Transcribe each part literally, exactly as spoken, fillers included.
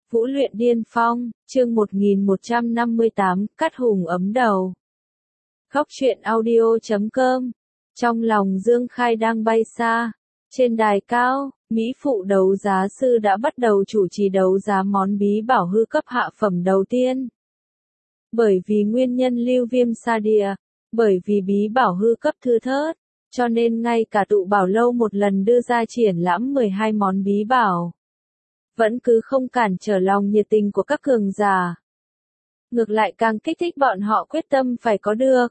Vũ luyện điên phong, chương một nghìn một trăm năm mươi tám, cắt hùng ấm đầu. Góc truyện audio chấm com. Trong lòng Dương Khai đang bay xa. Trên đài cao, Mỹ phụ đấu giá sư đã bắt đầu chủ trì đấu giá món bí bảo hư cấp hạ phẩm đầu tiên. Bởi vì nguyên nhân lưu viêm sa địa, bởi vì bí bảo hư cấp thưa thớt, cho nên ngay cả tụ bảo lâu một lần đưa ra triển lãm mười hai món bí bảo. Vẫn cứ không cản trở lòng nhiệt tình của các cường giả. Ngược lại càng kích thích bọn họ quyết tâm phải có được.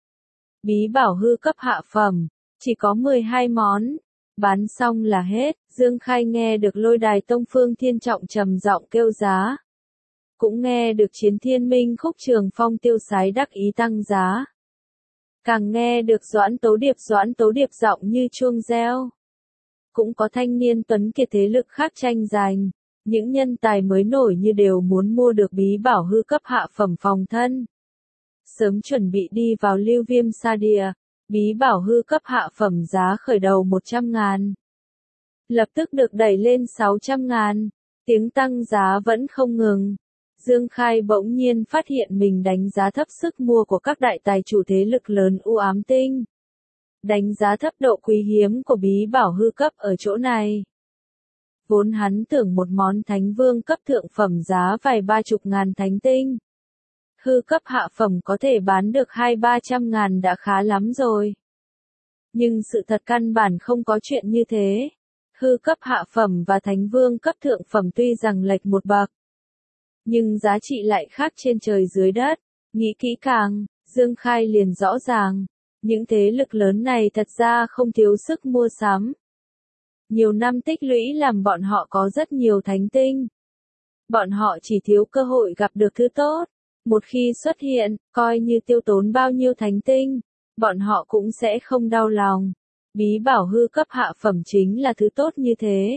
Bí bảo hư cấp hạ phẩm, chỉ có mười hai món. Bán xong là hết, Dương Khai nghe được lôi đài Tông Phương Thiên Trọng trầm giọng kêu giá. Cũng nghe được Chiến Thiên Minh Khúc Trường Phong tiêu sái đắc ý tăng giá. Càng nghe được Doãn Tấu Điệp Doãn Tấu Điệp giọng như chuông reo. Cũng có thanh niên tuấn kiệt thế lực khác tranh giành. Những nhân tài mới nổi như đều muốn mua được bí bảo hư cấp hạ phẩm phòng thân. Sớm chuẩn bị đi vào lưu viêm sa địa, bí bảo hư cấp hạ phẩm giá khởi đầu một trăm ngàn. Lập tức được đẩy lên sáu trăm ngàn, tiếng tăng giá vẫn không ngừng. Dương Khai bỗng nhiên phát hiện mình đánh giá thấp sức mua của các đại tài chủ thế lực lớn U Ám Tinh. Đánh giá thấp độ quý hiếm của bí bảo hư cấp ở chỗ này. Vốn hắn tưởng một món thánh vương cấp thượng phẩm giá vài ba chục ngàn thánh tinh. Hư cấp hạ phẩm có thể bán được hai ba trăm ngàn đã khá lắm rồi. Nhưng sự thật căn bản không có chuyện như thế. Hư cấp hạ phẩm và thánh vương cấp thượng phẩm tuy rằng lệch một bậc. Nhưng giá trị lại khác trên trời dưới đất. Nghĩ kỹ càng, Dương Khai liền rõ ràng. Những thế lực lớn này thật ra không thiếu sức mua sắm. Nhiều năm tích lũy làm bọn họ có rất nhiều thánh tinh. Bọn họ chỉ thiếu cơ hội gặp được thứ tốt. Một khi xuất hiện, coi như tiêu tốn bao nhiêu thánh tinh, bọn họ cũng sẽ không đau lòng. Bí bảo hư cấp hạ phẩm chính là thứ tốt như thế.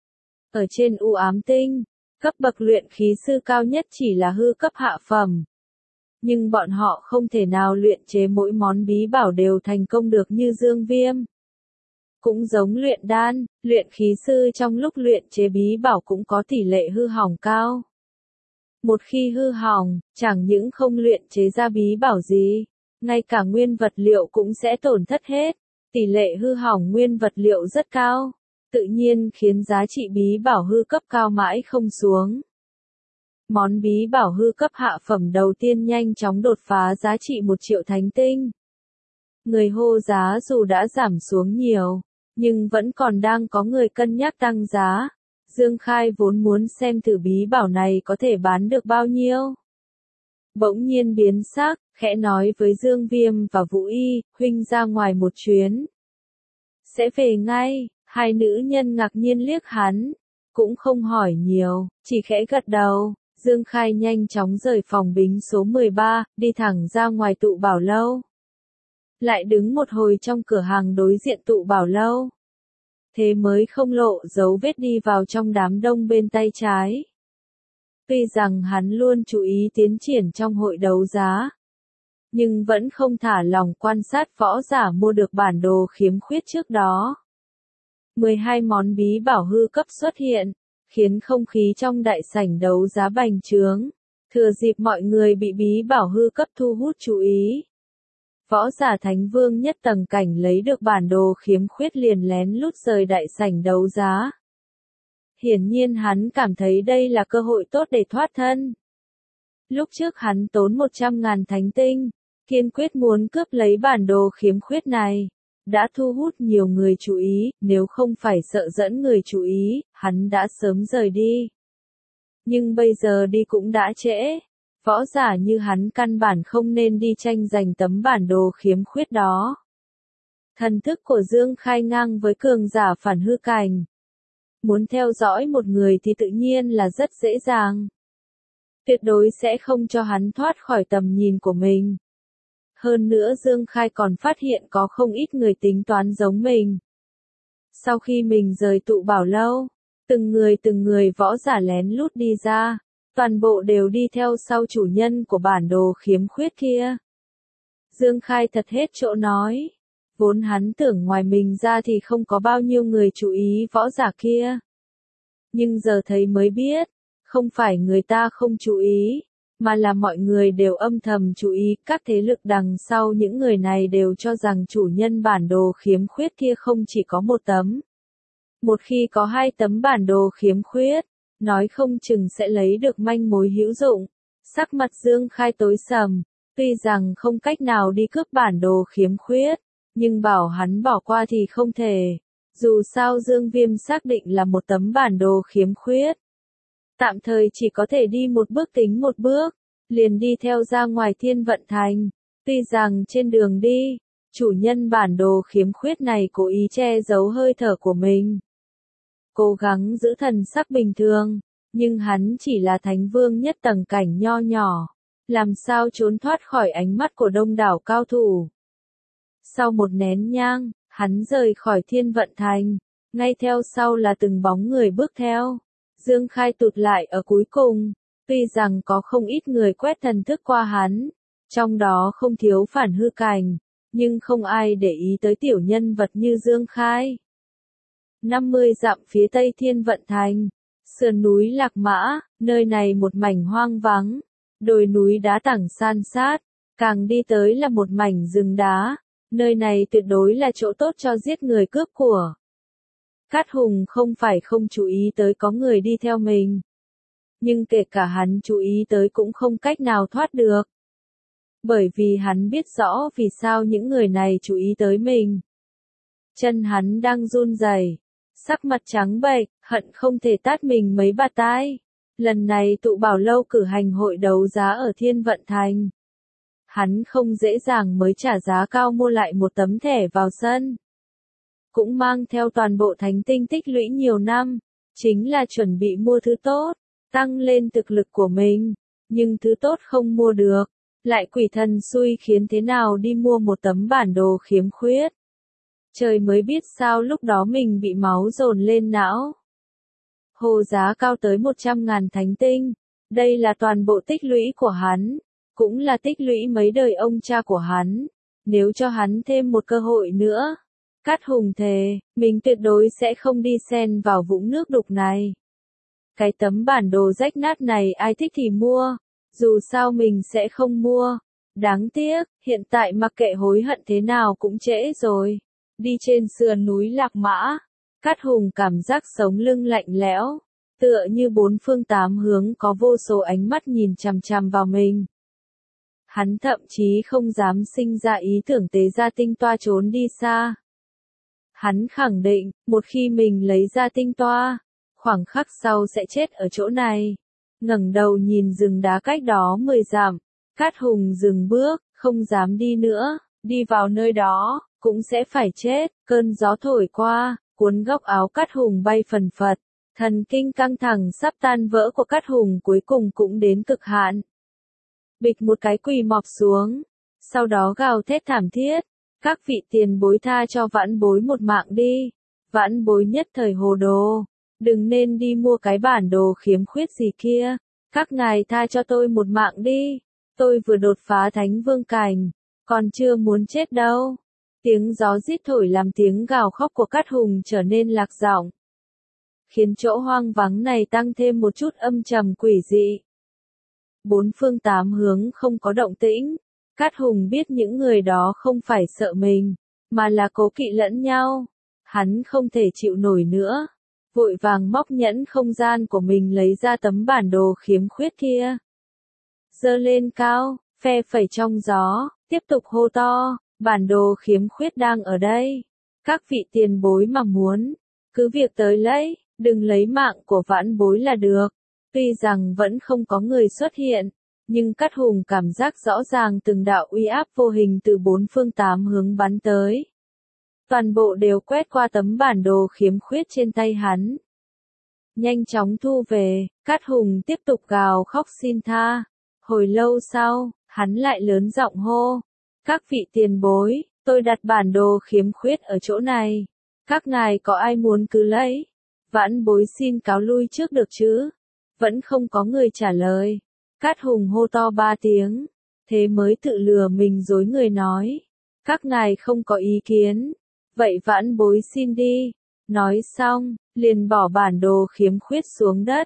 Ở trên U Ám Tinh, cấp bậc luyện khí sư cao nhất chỉ là hư cấp hạ phẩm. Nhưng bọn họ không thể nào luyện chế mỗi món bí bảo đều thành công được như Dương Viêm. Cũng giống luyện đan, luyện khí sư trong lúc luyện chế bí bảo cũng có tỷ lệ hư hỏng cao. Một khi hư hỏng, chẳng những không luyện chế ra bí bảo gì, ngay cả nguyên vật liệu cũng sẽ tổn thất hết. Tỷ lệ hư hỏng nguyên vật liệu rất cao, tự nhiên khiến giá trị bí bảo hư cấp cao mãi không xuống. Món bí bảo hư cấp hạ phẩm đầu tiên nhanh chóng đột phá giá trị một triệu thánh tinh. Người hô giá dù đã giảm xuống nhiều, nhưng vẫn còn đang có người cân nhắc tăng giá. Dương Khai vốn muốn xem thử bí bảo này có thể bán được bao nhiêu. Bỗng nhiên biến sắc, khẽ nói với Dương Viêm và Vũ Y, huynh ra ngoài một chuyến. Sẽ về ngay, hai nữ nhân ngạc nhiên liếc hắn, cũng không hỏi nhiều, chỉ khẽ gật đầu. Dương Khai nhanh chóng rời phòng bính số mười ba, đi thẳng ra ngoài tụ bảo lâu. Lại đứng một hồi trong cửa hàng đối diện tụ bảo lâu. Thế mới không lộ dấu vết đi vào trong đám đông bên tay trái. Tuy rằng hắn luôn chú ý tiến triển trong hội đấu giá, nhưng vẫn không thả lòng quan sát võ giả mua được bản đồ khiếm khuyết trước đó. mười hai món bí bảo hư cấp xuất hiện, khiến không khí trong đại sảnh đấu giá bành trướng. Thừa dịp mọi người bị bí bảo hư cấp thu hút chú ý. Võ giả thánh vương nhất tầng cảnh lấy được bản đồ khiếm khuyết liền lén lút rời đại sảnh đấu giá. Hiển nhiên hắn cảm thấy đây là cơ hội tốt để thoát thân. Lúc trước hắn tốn một trăm ngàn thánh tinh, kiên quyết muốn cướp lấy bản đồ khiếm khuyết này. Đã thu hút nhiều người chú ý, nếu không phải sợ dẫn người chú ý, hắn đã sớm rời đi. Nhưng bây giờ đi cũng đã trễ. Võ giả như hắn căn bản không nên đi tranh giành tấm bản đồ khiếm khuyết đó. Thần thức của Dương Khai ngang với cường giả phản hư cảnh. Muốn theo dõi một người thì tự nhiên là rất dễ dàng. Tuyệt đối sẽ không cho hắn thoát khỏi tầm nhìn của mình. Hơn nữa Dương Khai còn phát hiện có không ít người tính toán giống mình. Sau khi mình rời tụ bảo lâu, từng người từng người võ giả lén lút đi ra. Toàn bộ đều đi theo sau chủ nhân của bản đồ khiếm khuyết kia. Dương Khai thật hết chỗ nói. Vốn hắn tưởng ngoài mình ra thì không có bao nhiêu người chú ý võ giả kia. Nhưng giờ thấy mới biết, Không phải người ta không chú ý, mà là mọi người đều âm thầm chú ý, các thế lực đằng sau những người này đều cho rằng chủ nhân bản đồ khiếm khuyết kia không chỉ có một tấm. Một khi có hai tấm bản đồ khiếm khuyết, nói không chừng sẽ lấy được manh mối hữu dụng. Sắc mặt Dương Khai tối sầm, tuy rằng không cách nào đi cướp bản đồ khiếm khuyết, nhưng bảo hắn bỏ qua thì không thể. Dù sao Dương Viêm xác định là một tấm bản đồ khiếm khuyết. Tạm thời chỉ có thể đi một bước tính một bước, liền đi theo ra ngoài Thiên Vận Thành. Tuy rằng trên đường đi, chủ nhân bản đồ khiếm khuyết này cố ý che giấu hơi thở của mình. Cố gắng giữ thần sắc bình thường, nhưng hắn chỉ là thánh vương nhất tầng cảnh nho nhỏ, làm sao trốn thoát khỏi ánh mắt của đông đảo cao thủ. Sau một nén nhang, hắn rời khỏi Thiên Vận Thành, ngay theo sau là từng bóng người bước theo. Dương Khai tụt lại ở cuối cùng, tuy rằng có không ít người quét thần thức qua hắn, trong đó không thiếu phản hư cảnh, nhưng không ai để ý tới tiểu nhân vật như Dương Khai. năm mươi dặm phía tây Thiên Vận Thành, sườn núi Lạc Mã, nơi này một mảnh hoang vắng, đồi núi đá tảng san sát, càng đi tới là một mảnh rừng đá, nơi này tuyệt đối là chỗ tốt cho giết người cướp của. Cát Hùng không phải không chú ý tới có người đi theo mình, nhưng kể cả hắn chú ý tới cũng không cách nào thoát được. Bởi vì hắn biết rõ vì sao những người này chú ý tới mình. Chân hắn đang run rẩy, sắc mặt trắng bệch, hận không thể tát mình mấy bạt tai. Lần này tụ bảo lâu cử hành hội đấu giá ở Thiên Vận Thành. Hắn không dễ dàng mới trả giá cao mua lại một tấm thẻ vào sân. Cũng mang theo toàn bộ thánh tinh tích lũy nhiều năm, chính là chuẩn bị mua thứ tốt, tăng lên thực lực của mình, nhưng thứ tốt không mua được, lại quỷ thần xui khiến thế nào đi mua một tấm bản đồ khiếm khuyết. Trời mới biết sao lúc đó mình bị máu dồn lên não. Hồ giá cao tới một trăm ngàn thánh tinh, đây là toàn bộ tích lũy của hắn, cũng là tích lũy mấy đời ông cha của hắn, nếu cho hắn thêm một cơ hội nữa. Cát Hùng thề, mình tuyệt đối sẽ không đi xen vào vũng nước đục này. Cái tấm bản đồ rách nát này ai thích thì mua, dù sao mình sẽ không mua. Đáng tiếc, hiện tại mặc kệ hối hận thế nào cũng trễ rồi. Đi trên sườn núi Lạc Mã, Cát Hùng cảm giác sống lưng lạnh lẽo, tựa như bốn phương tám hướng có vô số ánh mắt nhìn chằm chằm vào mình. Hắn thậm chí không dám sinh ra ý tưởng tế ra tinh toa trốn đi xa. Hắn khẳng định, một khi mình lấy ra tinh toa, khoảng khắc sau sẽ chết ở chỗ này. Ngẩng đầu nhìn rừng đá cách đó mười dặm, Cát Hùng dừng bước, không dám đi nữa, đi vào nơi đó, cũng sẽ phải chết. Cơn gió thổi qua, cuốn góc áo Cát Hùng bay phần phật, thần kinh căng thẳng sắp tan vỡ của Cát Hùng cuối cùng cũng đến cực hạn. Bịch một cái quỳ mọp xuống, sau đó gào thét thảm thiết. Các vị tiền bối tha cho vãn bối một mạng đi. Vãn bối nhất thời hồ đồ, đừng nên đi mua cái bản đồ khiếm khuyết gì kia. Các ngài tha cho tôi một mạng đi. Tôi vừa đột phá thánh vương cảnh, còn chưa muốn chết đâu. Tiếng gió rít thổi làm tiếng gào khóc của Cát Hùng trở nên lạc giọng, khiến chỗ hoang vắng này tăng thêm một chút âm trầm quỷ dị. Bốn phương tám hướng không có động tĩnh. Cát Hùng biết những người đó không phải sợ mình, mà là cố kỵ lẫn nhau. Hắn không thể chịu nổi nữa, vội vàng móc nhẫn không gian của mình lấy ra tấm bản đồ khiếm khuyết kia. Giơ lên cao, phe phẩy trong gió, tiếp tục hô to, bản đồ khiếm khuyết đang ở đây. Các vị tiền bối mà muốn, cứ việc tới lấy, đừng lấy mạng của vãn bối là được. Tuy rằng vẫn không có người xuất hiện, nhưng Cát Hùng cảm giác rõ ràng từng đạo uy áp vô hình từ bốn phương tám hướng bắn tới. Toàn bộ đều quét qua tấm bản đồ khiếm khuyết trên tay hắn. Nhanh chóng thu về, Cát Hùng tiếp tục gào khóc xin tha. Hồi lâu sau, hắn lại lớn giọng hô. Các vị tiền bối, tôi đặt bản đồ khiếm khuyết ở chỗ này. Các ngài có ai muốn cứ lấy. Vãn bối xin cáo lui trước được chứ. Vẫn không có người trả lời. Cát Hùng hô to ba tiếng, thế mới tự lừa mình dối người nói. Các ngài không có ý kiến, vậy vãn bối xin đi. Nói xong, liền bỏ bản đồ khiếm khuyết xuống đất.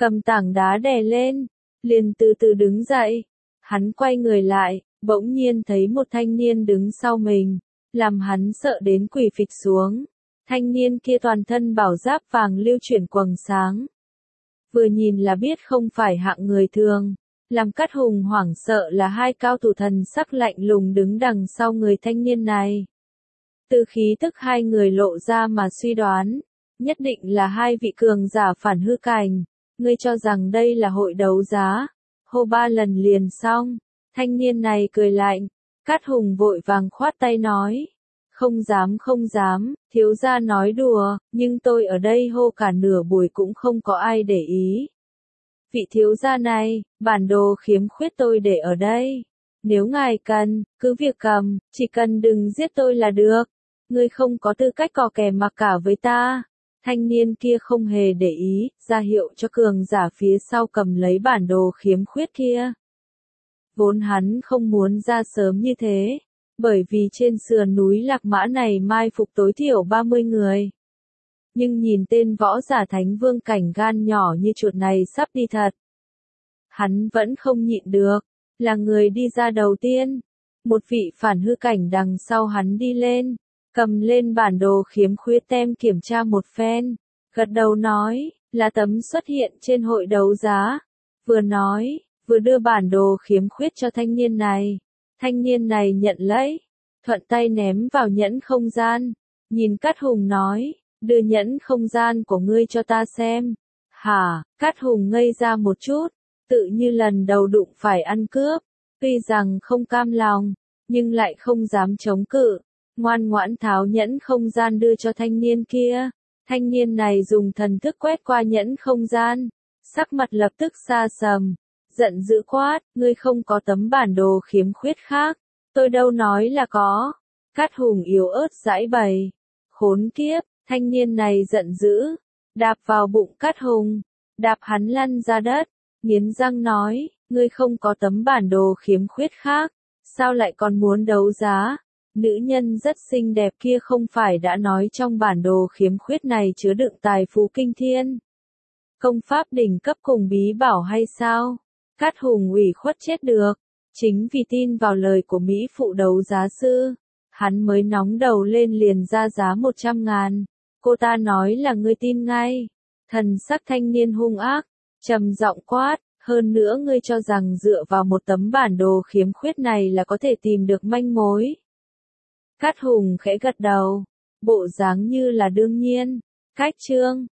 cầm tảng đá đè lên, liền từ từ đứng dậy. Hắn quay người lại, bỗng nhiên thấy một thanh niên đứng sau mình, làm hắn sợ đến quỳ phịch xuống. Thanh niên kia toàn thân bảo giáp vàng lưu chuyển quầng sáng. Vừa nhìn là biết không phải hạng người thường, làm Cát Hùng hoảng sợ là hai cao thủ thần sắc lạnh lùng đứng đằng sau người thanh niên này. Từ khí tức hai người lộ ra mà suy đoán, nhất định là hai vị cường giả phản hư cảnh. Ngươi cho rằng đây là hội đấu giá, hô ba lần liền xong. Thanh niên này cười lạnh, Cát Hùng vội vàng khoát tay nói. Không dám không dám, thiếu gia nói đùa, nhưng tôi ở đây hô cả nửa buổi cũng không có ai để ý. Vị thiếu gia này, bản đồ khiếm khuyết tôi để ở đây. Nếu ngài cần, cứ việc cầm, chỉ cần đừng giết tôi là được. Ngươi không có tư cách cò kè mặc cả với ta. Thanh niên kia không hề để ý, ra hiệu cho cường giả phía sau cầm lấy bản đồ khiếm khuyết kia. Vốn hắn không muốn ra sớm như thế, bởi vì trên sườn núi Lạc Mã này mai phục tối thiểu ba mươi người. Nhưng nhìn tên võ giả thánh vương cảnh gan nhỏ như chuột này sắp đi thật. Hắn vẫn không nhịn được, là người đi ra đầu tiên. Một vị phản hư cảnh đằng sau hắn đi lên, cầm lên bản đồ khiếm khuyết tem kiểm tra một phen, gật đầu nói, là tấm xuất hiện trên hội đấu giá. Vừa nói, vừa đưa bản đồ khiếm khuyết cho thanh niên này. Thanh niên này nhận lấy, thuận tay ném vào nhẫn không gian, nhìn Cát Hùng nói, đưa nhẫn không gian của ngươi cho ta xem. Hả, Cát Hùng ngây ra một chút, tự như lần đầu đụng phải ăn cướp, tuy rằng không cam lòng, nhưng lại không dám chống cự, ngoan ngoãn tháo nhẫn không gian đưa cho thanh niên kia. Thanh niên này dùng thần thức quét qua nhẫn không gian, sắc mặt lập tức xa sầm, giận dữ quát, ngươi không có tấm bản đồ khiếm khuyết khác, tôi đâu nói là có. Cát Hùng yếu ớt giãi bày, khốn kiếp, thanh niên này giận dữ, đạp vào bụng Cát Hùng, đạp hắn lăn ra đất, nghiến răng nói, ngươi không có tấm bản đồ khiếm khuyết khác, sao lại còn muốn đấu giá? Nữ nhân rất xinh đẹp kia không phải đã nói trong bản đồ khiếm khuyết này chứa đựng tài phú kinh thiên, công pháp đỉnh cấp cùng bí bảo hay sao? Cát Hùng ủy khuất chết được, chính vì tin vào lời của Mỹ phụ đấu giá sư, hắn mới nóng đầu lên liền ra giá một trăm ngàn, cô ta nói là ngươi tin ngay. Thần sắc thanh niên hung ác, trầm giọng quát, hơn nữa ngươi cho rằng dựa vào một tấm bản đồ khiếm khuyết này là có thể tìm được manh mối. Cát Hùng khẽ gật đầu, bộ dáng như là đương nhiên. Cách chương